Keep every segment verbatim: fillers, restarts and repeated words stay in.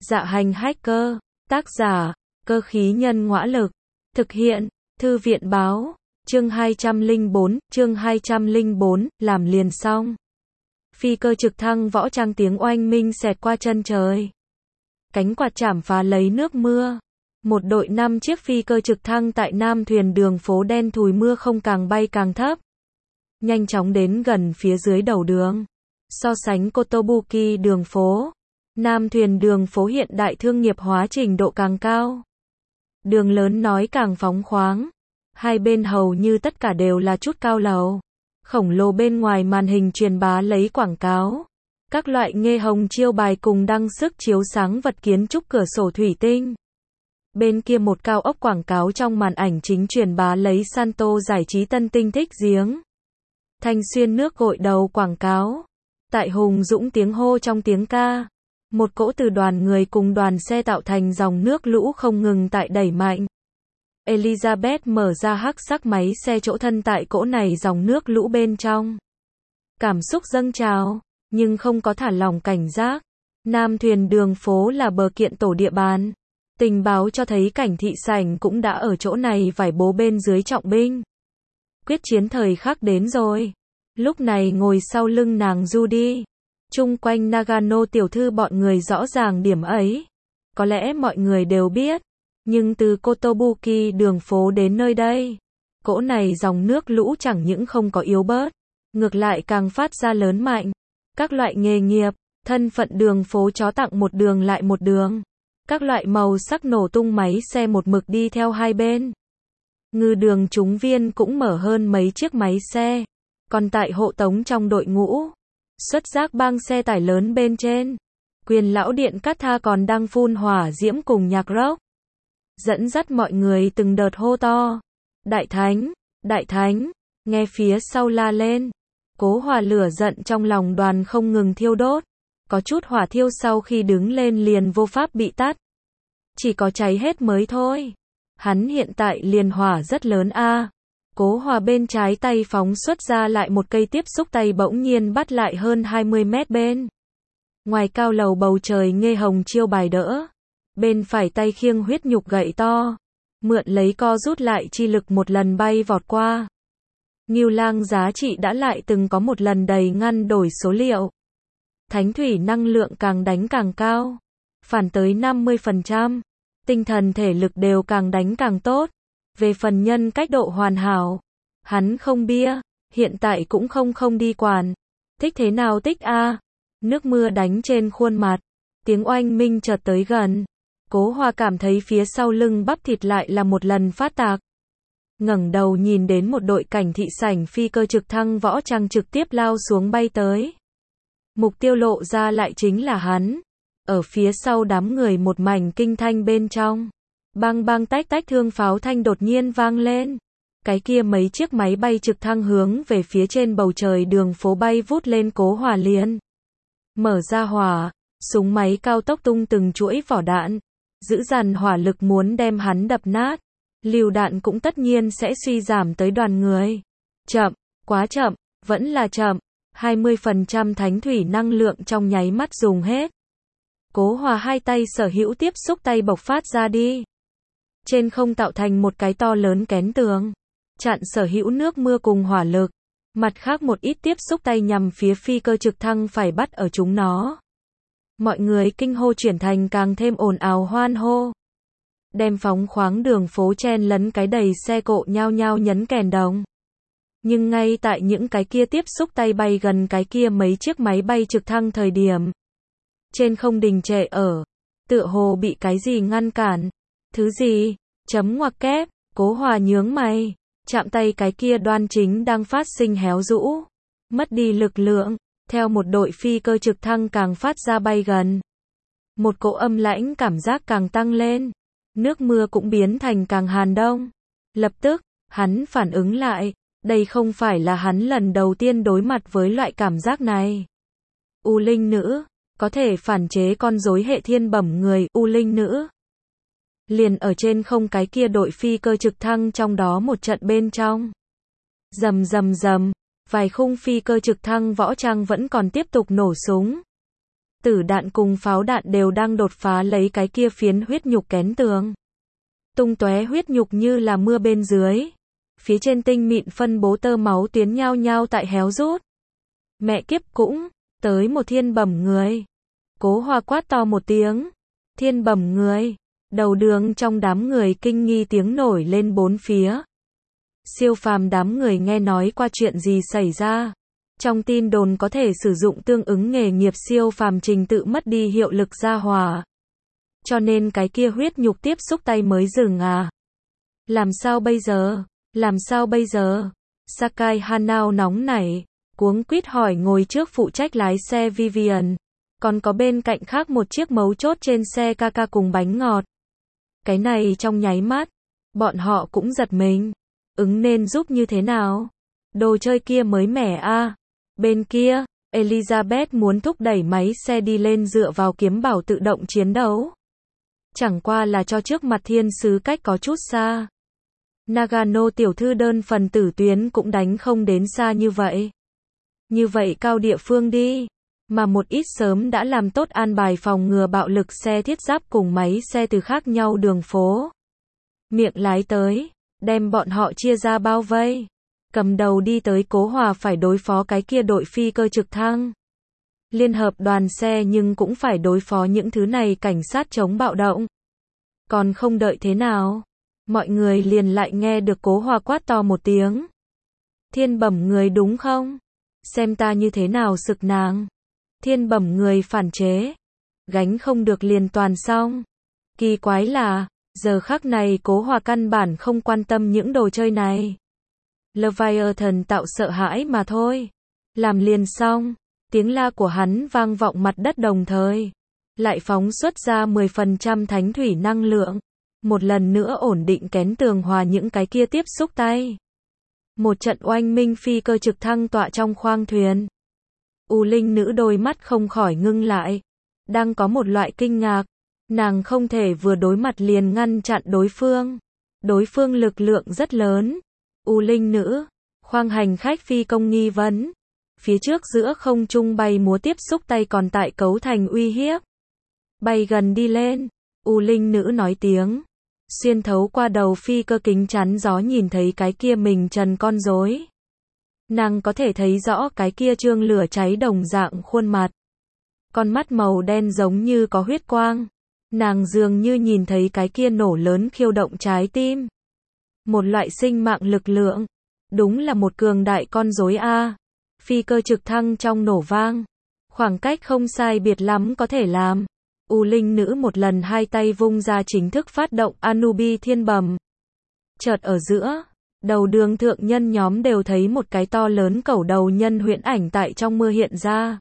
Dạ hành hacker, tác giả, cơ khí nhân ngõa lực, thực hiện, thư viện báo, chương hai trăm lẻ bốn, chương hai trăm lẻ bốn, làm liền xong. Phi cơ trực thăng võ trang tiếng oanh minh xẹt qua chân trời. Cánh quạt chảm phá lấy nước mưa. Một đội năm chiếc phi cơ trực thăng tại Nam thuyền đường phố đen thùi mưa không càng bay càng thấp. Nhanh chóng đến gần phía dưới đầu đường. So sánh Kotobuki đường phố, Nam thuyền đường phố hiện đại thương nghiệp hóa trình độ càng cao. Đường lớn nói càng phóng khoáng. Hai bên hầu như tất cả đều là chút cao lầu. Khổng lồ bên ngoài màn hình truyền bá lấy quảng cáo. Các loại nghe hồng chiêu bài cùng đăng sức chiếu sáng vật kiến trúc cửa sổ thủy tinh. Bên kia một cao ốc quảng cáo trong màn ảnh chính truyền bá lấy Santo giải trí tân tinh thích giếng. Thanh xuyên nước gội đầu quảng cáo. Tại Hùng Dũng tiếng hô trong tiếng ca. Một cỗ từ đoàn người cùng đoàn xe tạo thành dòng nước lũ không ngừng tại đẩy mạnh. Elizabeth mở ra hắc sắc máy xe chỗ thân tại cỗ này dòng nước lũ bên trong. Cảm xúc dâng trào, nhưng không có thả lỏng cảnh giác. Nam thuyền đường phố là bờ kiện tổ địa bàn. Tình báo cho thấy cảnh thị sảnh cũng đã ở chỗ này vải bố bên dưới trọng binh. Quyết chiến thời khắc đến rồi. Lúc này ngồi sau lưng nàng Judy. Chung quanh Nagano tiểu thư bọn người rõ ràng điểm ấy. Có lẽ mọi người đều biết. Nhưng từ Kotobuki đường phố đến nơi đây, cỗ này dòng nước lũ chẳng những không có yếu bớt, ngược lại càng phát ra lớn mạnh. Các loại nghề nghiệp, thân phận đường phố chó tặng một đường lại một đường. Các loại màu sắc nổ tung máy xe một mực đi theo hai bên. Ngư đường trúng viên cũng mở hơn mấy chiếc máy xe. Còn tại hộ tống trong đội ngũ, xuất giác bang xe tải lớn bên trên. Quyền lão điện cát tha còn đang phun hỏa diễm cùng nhạc rock. Dẫn dắt mọi người từng đợt hô to. Đại thánh, đại thánh, nghe phía sau la lên. Cố Hòa lửa giận trong lòng đoàn không ngừng thiêu đốt. Có chút hỏa thiêu sau khi đứng lên liền vô pháp bị tắt. Chỉ có cháy hết mới thôi. Hắn hiện tại liền hỏa rất lớn a. Cố Hòa bên trái tay phóng xuất ra lại một cây tiếp xúc tay bỗng nhiên bắt lại hơn hai mươi mét bên. Ngoài cao lầu bầu trời nghe hồng chiêu bài đỡ. Bên phải tay khiêng huyết nhục gậy to. Mượn lấy co rút lại chi lực một lần bay vọt qua. Ngưu Lang giá trị đã lại từng có một lần đầy ngăn đổi số liệu. Thánh thủy năng lượng càng đánh càng cao. Phản tới năm mươi phần trăm. Tinh thần thể lực đều càng đánh càng tốt. Về phần nhân cách độ hoàn hảo. Hắn không bia. Hiện tại cũng không không đi quản. Thích thế nào tích a. Nước mưa đánh trên khuôn mặt. Tiếng oanh minh chợt tới gần. Cố Hòa cảm thấy phía sau lưng bắp thịt lại là một lần phát tạc. Ngẩng đầu nhìn đến một đội cảnh thị sảnh phi cơ trực thăng võ trang trực tiếp lao xuống bay tới. Mục tiêu lộ ra lại chính là hắn. Ở phía sau đám người một mảnh kinh thanh bên trong. Bang bang tách tách thương pháo thanh đột nhiên vang lên. Cái kia mấy chiếc máy bay trực thăng hướng về phía trên bầu trời đường phố bay vút lên. Cố Hòa liền mở ra hỏa, súng máy cao tốc tung từng chuỗi vỏ đạn. Giữ dằn hỏa lực muốn đem hắn đập nát. Lựu đạn cũng tất nhiên sẽ suy giảm tới đoàn người. Chậm, quá chậm, vẫn là chậm. hai mươi phần trăm thánh thủy năng lượng trong nháy mắt dùng hết. Cố Hòa hai tay sở hữu tiếp xúc tay bộc phát ra đi. Trên không tạo thành một cái to lớn kén tường. Chặn sở hữu nước mưa cùng hỏa lực. Mặt khác một ít tiếp xúc tay nhằm phía phi cơ trực thăng phải bắt ở chúng nó. Mọi người kinh hô chuyển thành càng thêm ồn ào hoan hô. Đem phóng khoáng đường phố chen lấn cái đầy xe cộ nhao nhao nhấn kèn đồng. Nhưng ngay tại những cái kia tiếp xúc tay bay gần cái kia mấy chiếc máy bay trực thăng thời điểm. Trên không đình trệ ở. Tựa hồ bị cái gì ngăn cản. Thứ gì? Chấm ngoặc kép. Cố Hòa nhướng mày. Chạm tay cái kia đoan chính đang phát sinh héo rũ. Mất đi lực lượng. Theo một đội phi cơ trực thăng càng phát ra bay gần. Một cỗ âm lãnh cảm giác càng tăng lên. Nước mưa cũng biến thành càng hàn đông. Lập tức, hắn phản ứng lại. Đây không phải là hắn lần đầu tiên đối mặt với loại cảm giác này. U Linh Nữ. Có thể phản chế con rối hệ thiên bẩm người U Linh Nữ. Liền ở trên không cái kia đội phi cơ trực thăng trong đó một trận bên trong. Rầm rầm rầm. Vài khung phi cơ trực thăng võ trang vẫn còn tiếp tục nổ súng. tử đạn cùng pháo đạn đều đang đột phá lấy cái kia phiến huyết nhục kén tường. Tung tóe huyết nhục như là mưa bên dưới. Phía trên tinh mịn phân bố tơ máu tuyến nhao nhao tại héo rút. Mẹ kiếp cũng, tới một thiên bẩm người. Cố Hoa quát to một tiếng. Thiên bẩm người. Đầu đường trong đám người kinh nghi tiếng nổi lên bốn phía. Siêu phàm đám người nghe nói qua chuyện gì xảy ra. Trong tin đồn có thể sử dụng tương ứng nghề nghiệp siêu phàm trình tự mất đi hiệu lực gia hỏa. Cho nên cái kia huyết nhục tiếp xúc tay mới dừng à. Làm sao bây giờ? Làm sao bây giờ? Sakai Hanao nóng nảy, cuống quýt hỏi ngồi trước phụ trách lái xe Vivian. Còn có bên cạnh khác một chiếc mấu chốt trên xe Kaka cùng bánh ngọt. Cái này trong nháy mắt, bọn họ cũng giật mình. Ứng nên giúp như thế nào? Đồ chơi kia mới mẻ a. À. Bên kia, Elizabeth muốn thúc đẩy máy xe đi lên dựa vào kiếm bảo tự động chiến đấu. Chẳng qua là cho trước mặt thiên sứ cách có chút xa. Nagano tiểu thư đơn phần tử tuyến cũng đánh không đến xa như vậy. Như vậy cao địa phương đi. Mà một ít sớm đã làm tốt an bài phòng ngừa bạo lực xe thiết giáp cùng máy xe từ khác nhau đường phố. Miệng lái tới, đem bọn họ chia ra bao vây. Cầm đầu đi tới Cố Hòa phải đối phó cái kia đội phi cơ trực thăng. Liên hợp đoàn xe nhưng cũng phải đối phó những thứ này cảnh sát chống bạo động. Còn không đợi thế nào, mọi người liền lại nghe được Cố Hòa quát to một tiếng. Thiên bẩm người đúng không? Xem ta như thế nào sực nàng. Thiên bẩm người phản chế. Gánh không được liền toàn xong. Kỳ quái là, giờ khắc này Cố Hòa căn bản không quan tâm những đồ chơi này. Leviathan tạo sợ hãi mà thôi. Làm liền xong. Tiếng la của hắn vang vọng mặt đất đồng thời. Lại phóng xuất ra mười phần trăm thánh thủy năng lượng. Một lần nữa ổn định kén tường hòa những cái kia tiếp xúc tay. Một trận oanh minh phi cơ trực thăng tọa trong khoang thuyền. U Linh nữ đôi mắt không khỏi ngưng lại. Đang có một loại kinh ngạc. Nàng không thể vừa đối mặt liền ngăn chặn đối phương. Đối phương lực lượng rất lớn. U Linh nữ, khoang hành khách phi công nghi vấn. Phía trước giữa không trung bay múa tiếp xúc tay còn tại cấu thành uy hiếp. Bay gần đi lên. U Linh nữ nói tiếng. Xuyên thấu qua đầu phi cơ kính chắn gió nhìn thấy cái kia mình trần con rối. Nàng có thể thấy rõ cái kia trương lửa cháy đồng dạng khuôn mặt. Con mắt màu đen giống như có huyết quang. Nàng dường như nhìn thấy cái kia nổ lớn khiêu động trái tim. Một loại sinh mạng lực lượng. Đúng là một cường đại con rối a. Phi cơ trực thăng trong nổ vang. Khoảng cách không sai biệt lắm có thể làm. U Linh nữ một lần hai tay vung ra chính thức phát động Anubi thiên bẩm. Chợt ở giữa, đầu đường thượng nhân nhóm đều thấy một cái to lớn cẩu đầu nhân huyễn ảnh tại trong mưa hiện ra.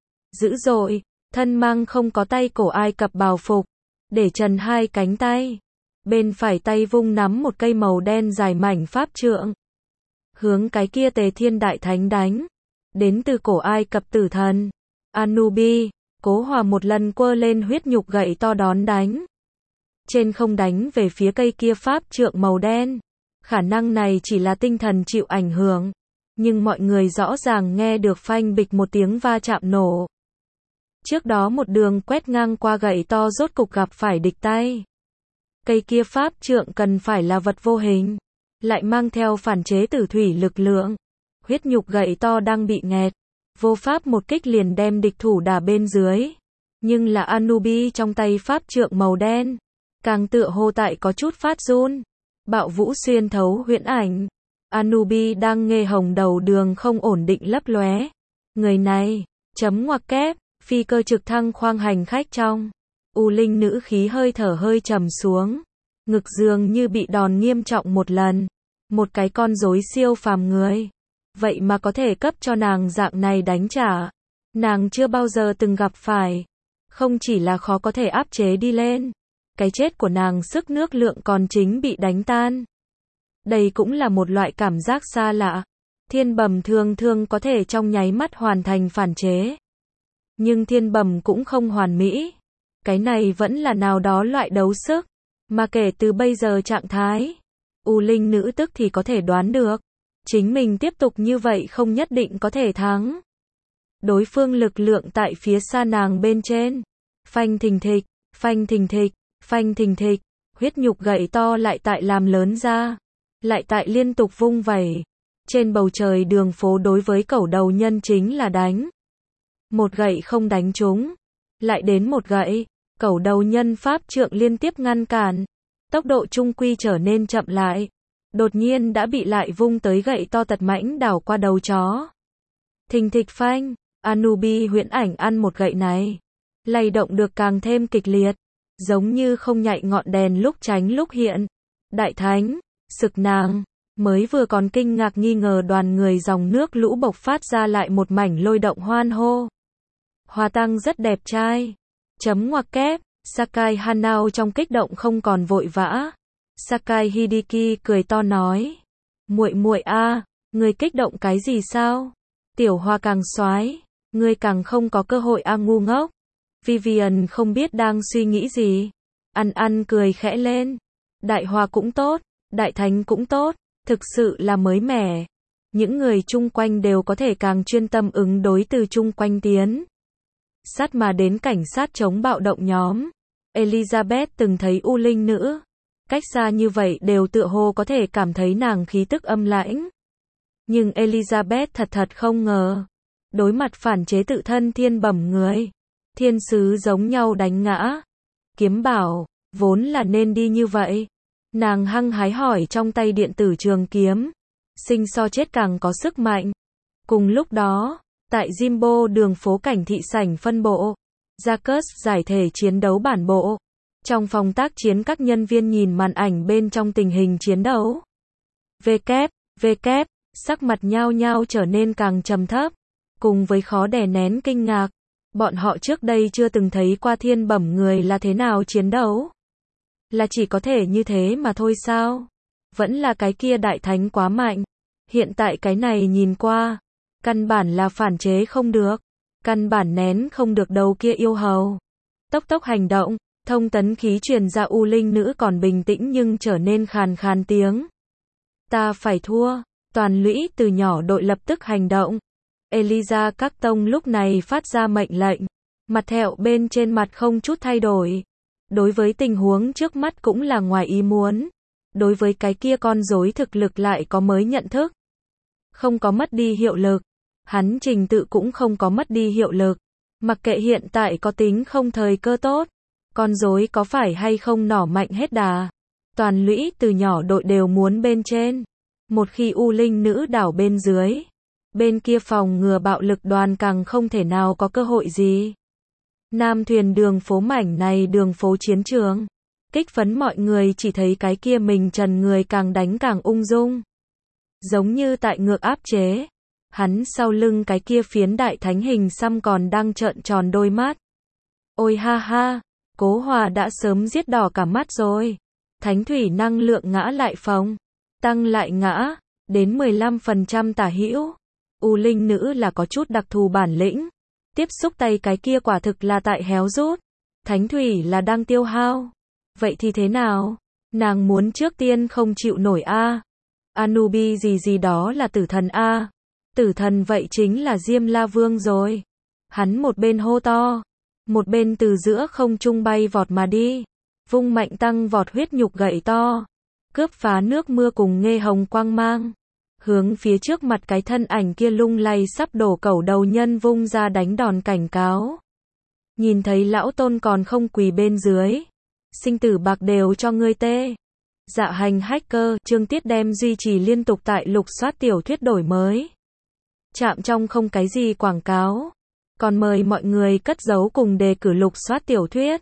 Dữ dội, thân mang không có tay cổ Ai Cập bào phục, để trần hai cánh tay. Bên phải tay vung nắm một cây màu đen dài mảnh pháp trượng. Hướng cái kia Tề Thiên Đại Thánh đánh. Đến từ cổ Ai Cập tử thần. Anubi, Cố Hòa một lần quơ lên huyết nhục gậy to đón đánh. Trên không đánh về phía cây kia pháp trượng màu đen. Khả năng này chỉ là tinh thần chịu ảnh hưởng. Nhưng mọi người rõ ràng nghe được phanh bịch một tiếng va chạm nổ. Trước đó một đường quét ngang qua gậy to rốt cục gặp phải địch tay. Cây kia pháp trượng cần phải là vật vô hình. Lại mang theo phản chế tử thủy lực lượng. Huyết nhục gậy to đang bị nghẹt. Vô pháp một kích liền đem địch thủ đả bên dưới. Nhưng là Anubi trong tay pháp trượng màu đen. Càng tựa hồ tại có chút phát run. Bạo vũ xuyên thấu huyễn ảnh. Anubi đang nghe hồng đầu đường không ổn định lấp lóe. Người này, chấm ngoặc kép, phi cơ trực thăng khoang hành khách trong. U Linh nữ khí hơi thở hơi trầm xuống. Ngực dường như bị đòn nghiêm trọng một lần. Một cái con rối siêu phàm người. Vậy mà có thể cấp cho nàng dạng này đánh trả. Nàng chưa bao giờ từng gặp phải. Không chỉ là khó có thể áp chế đi lên. Cái chết của nàng sức nước lượng còn chính bị đánh tan. Đây cũng là một loại cảm giác xa lạ. Thiên bẩm thường thường có thể trong nháy mắt hoàn thành phản chế. Nhưng thiên bẩm cũng không hoàn mỹ. Cái này vẫn là nào đó loại đấu sức. Mà kể từ bây giờ trạng thái. U Linh nữ tức thì có thể đoán được. Chính mình tiếp tục như vậy không nhất định có thể thắng. đối phương lực lượng tại phía xa nàng bên trên. Phanh thình thịch, phanh thình thịch, phanh thình thịch, huyết nhục gậy to lại tại làm lớn ra, lại tại liên tục vung vẩy. Trên bầu trời đường phố đối với cẩu đầu nhân chính là đánh. Một gậy không đánh trúng, lại đến một gậy, cẩu đầu nhân pháp trượng liên tiếp ngăn cản, tốc độ trung quy trở nên chậm lại. Đột nhiên đã bị lại vung tới gậy to tật mãnh đảo qua đầu chó. Thình thịch phanh, Anubi huyễn ảnh ăn một gậy này, lay động được càng thêm kịch liệt, giống như không nhạy ngọn đèn lúc tránh lúc hiện. Đại thánh, sực nàng, mới vừa còn kinh ngạc nghi ngờ đoàn người dòng nước lũ bộc phát ra lại một mảnh lôi động hoan hô. Hoa tăng rất đẹp trai. Chấm ngoặc kép, Sakai Hanao trong kích động không còn vội vã. Sakai Hideki cười to nói, muội muội a, ngươi kích động cái gì sao? Tiểu Hoa càng soái, ngươi càng không có cơ hội a ngu ngốc. Vivian không biết đang suy nghĩ gì. Ăn ăn cười khẽ lên. Đại Hoa cũng tốt, Đại Thánh cũng tốt, thực sự là mới mẻ. Những người chung quanh đều có thể càng chuyên tâm ứng đối từ chung quanh tiến. Sát mà đến cảnh sát chống bạo động nhóm. Elizabeth từng thấy U Linh nữ. Cách xa như vậy đều tựa hồ có thể cảm thấy nàng khí tức âm lãnh. Nhưng Elizabeth thật thật không ngờ. Đối mặt phản chế tự thân thiên bẩm người. Thiên sứ giống nhau đánh ngã. Kiếm bảo, vốn là nên đi như vậy. Nàng hăng hái hỏi trong tay điện tử trường kiếm. Sinh so chết càng có sức mạnh. Cùng lúc đó, tại Jimbo đường phố cảnh thị sảnh phân bộ, Jacques giải thể chiến đấu bản bộ. Trong phòng tác chiến các nhân viên nhìn màn ảnh bên trong tình hình chiến đấu. Vê kép, vê kép, sắc mặt nhao nhao trở nên càng trầm thấp. Cùng với khó đè nén kinh ngạc. Bọn họ trước đây chưa từng thấy qua thiên bẩm người là thế nào chiến đấu. Là chỉ có thể như thế mà thôi sao? Vẫn là cái kia đại thánh quá mạnh. Hiện tại cái này nhìn qua, căn bản là phản chế không được. Căn bản nén không được đầu kia yêu hầu. Tốc tốc hành động, thông tấn khí truyền ra U Linh nữ còn bình tĩnh nhưng trở nên khàn khàn tiếng. Ta phải thua, toàn lũy từ nhỏ đội lập tức hành động. Eliza các tông lúc này phát ra mệnh lệnh, mặt thẹo bên trên mặt không chút thay đổi. Đối với tình huống trước mắt cũng là ngoài ý muốn. Đối với cái kia con rối thực lực lại có mới nhận thức. Không có mất đi hiệu lực. Hắn trình tự cũng không có mất đi hiệu lực. Mặc kệ hiện tại có tính không thời cơ tốt. Con rối có phải hay không nỏ mạnh hết đà. Toàn lũy từ nhỏ đội đều muốn bên trên. Một khi U Linh nữ đảo bên dưới. Bên kia phòng ngừa bạo lực đoàn càng không thể nào có cơ hội gì. Nam thuyền đường phố mảnh này đường phố chiến trường. Kích phấn mọi người chỉ thấy cái kia mình trần người càng đánh càng ung dung. Giống như tại ngược áp chế. Hắn sau lưng cái kia phiến đại thánh hình xăm còn đang trợn tròn đôi mắt. Ôi ha ha, Cố Hòa đã sớm giết đỏ cả mắt rồi. Thánh thủy năng lượng ngã lại phóng. Tăng lại ngã, đến mười lăm phần trăm tả hữu. U Linh nữ là có chút đặc thù bản lĩnh. Tiếp xúc tay cái kia quả thực là tại héo rút. Thánh thủy là đang tiêu hao. Vậy thì thế nào? Nàng muốn trước tiên không chịu nổi a. Anubi gì gì đó là tử thần a. Tử thần vậy chính là Diêm La Vương rồi. Hắn một bên hô to, một bên từ giữa không trung bay vọt mà đi. Vung mạnh tăng vọt huyết nhục gậy to. Cướp phá nước mưa cùng nghe hồng quang mang. Hướng phía trước mặt cái thân ảnh kia lung lay sắp đổ cẩu đầu nhân vung ra đánh đòn cảnh cáo. Nhìn thấy lão tôn còn không quỳ bên dưới. Sinh tử bạc đều cho ngươi tê. Dạ hành hacker, chương tiết đem duy trì liên tục tại lục soát tiểu thuyết đổi mới. Chạm trong không cái gì quảng cáo. Còn mời mọi người cất giấu cùng đề cử lục soát tiểu thuyết.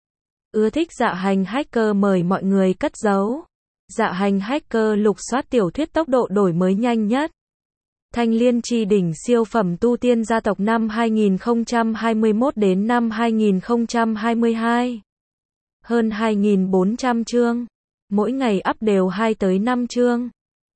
Ưa thích dạ hành hacker mời mọi người cất giấu. Dạ hành hacker lục soát tiểu thuyết tốc độ đổi mới nhanh nhất. Thanh Liên Chi đỉnh siêu phẩm tu tiên gia tộc năm hai nghìn không trăm hai mươi mốt đến năm hai nghìn không trăm hai mươi hai. Hơn hai nghìn bốn trăm chương. Mỗi ngày up đều hai tới năm chương.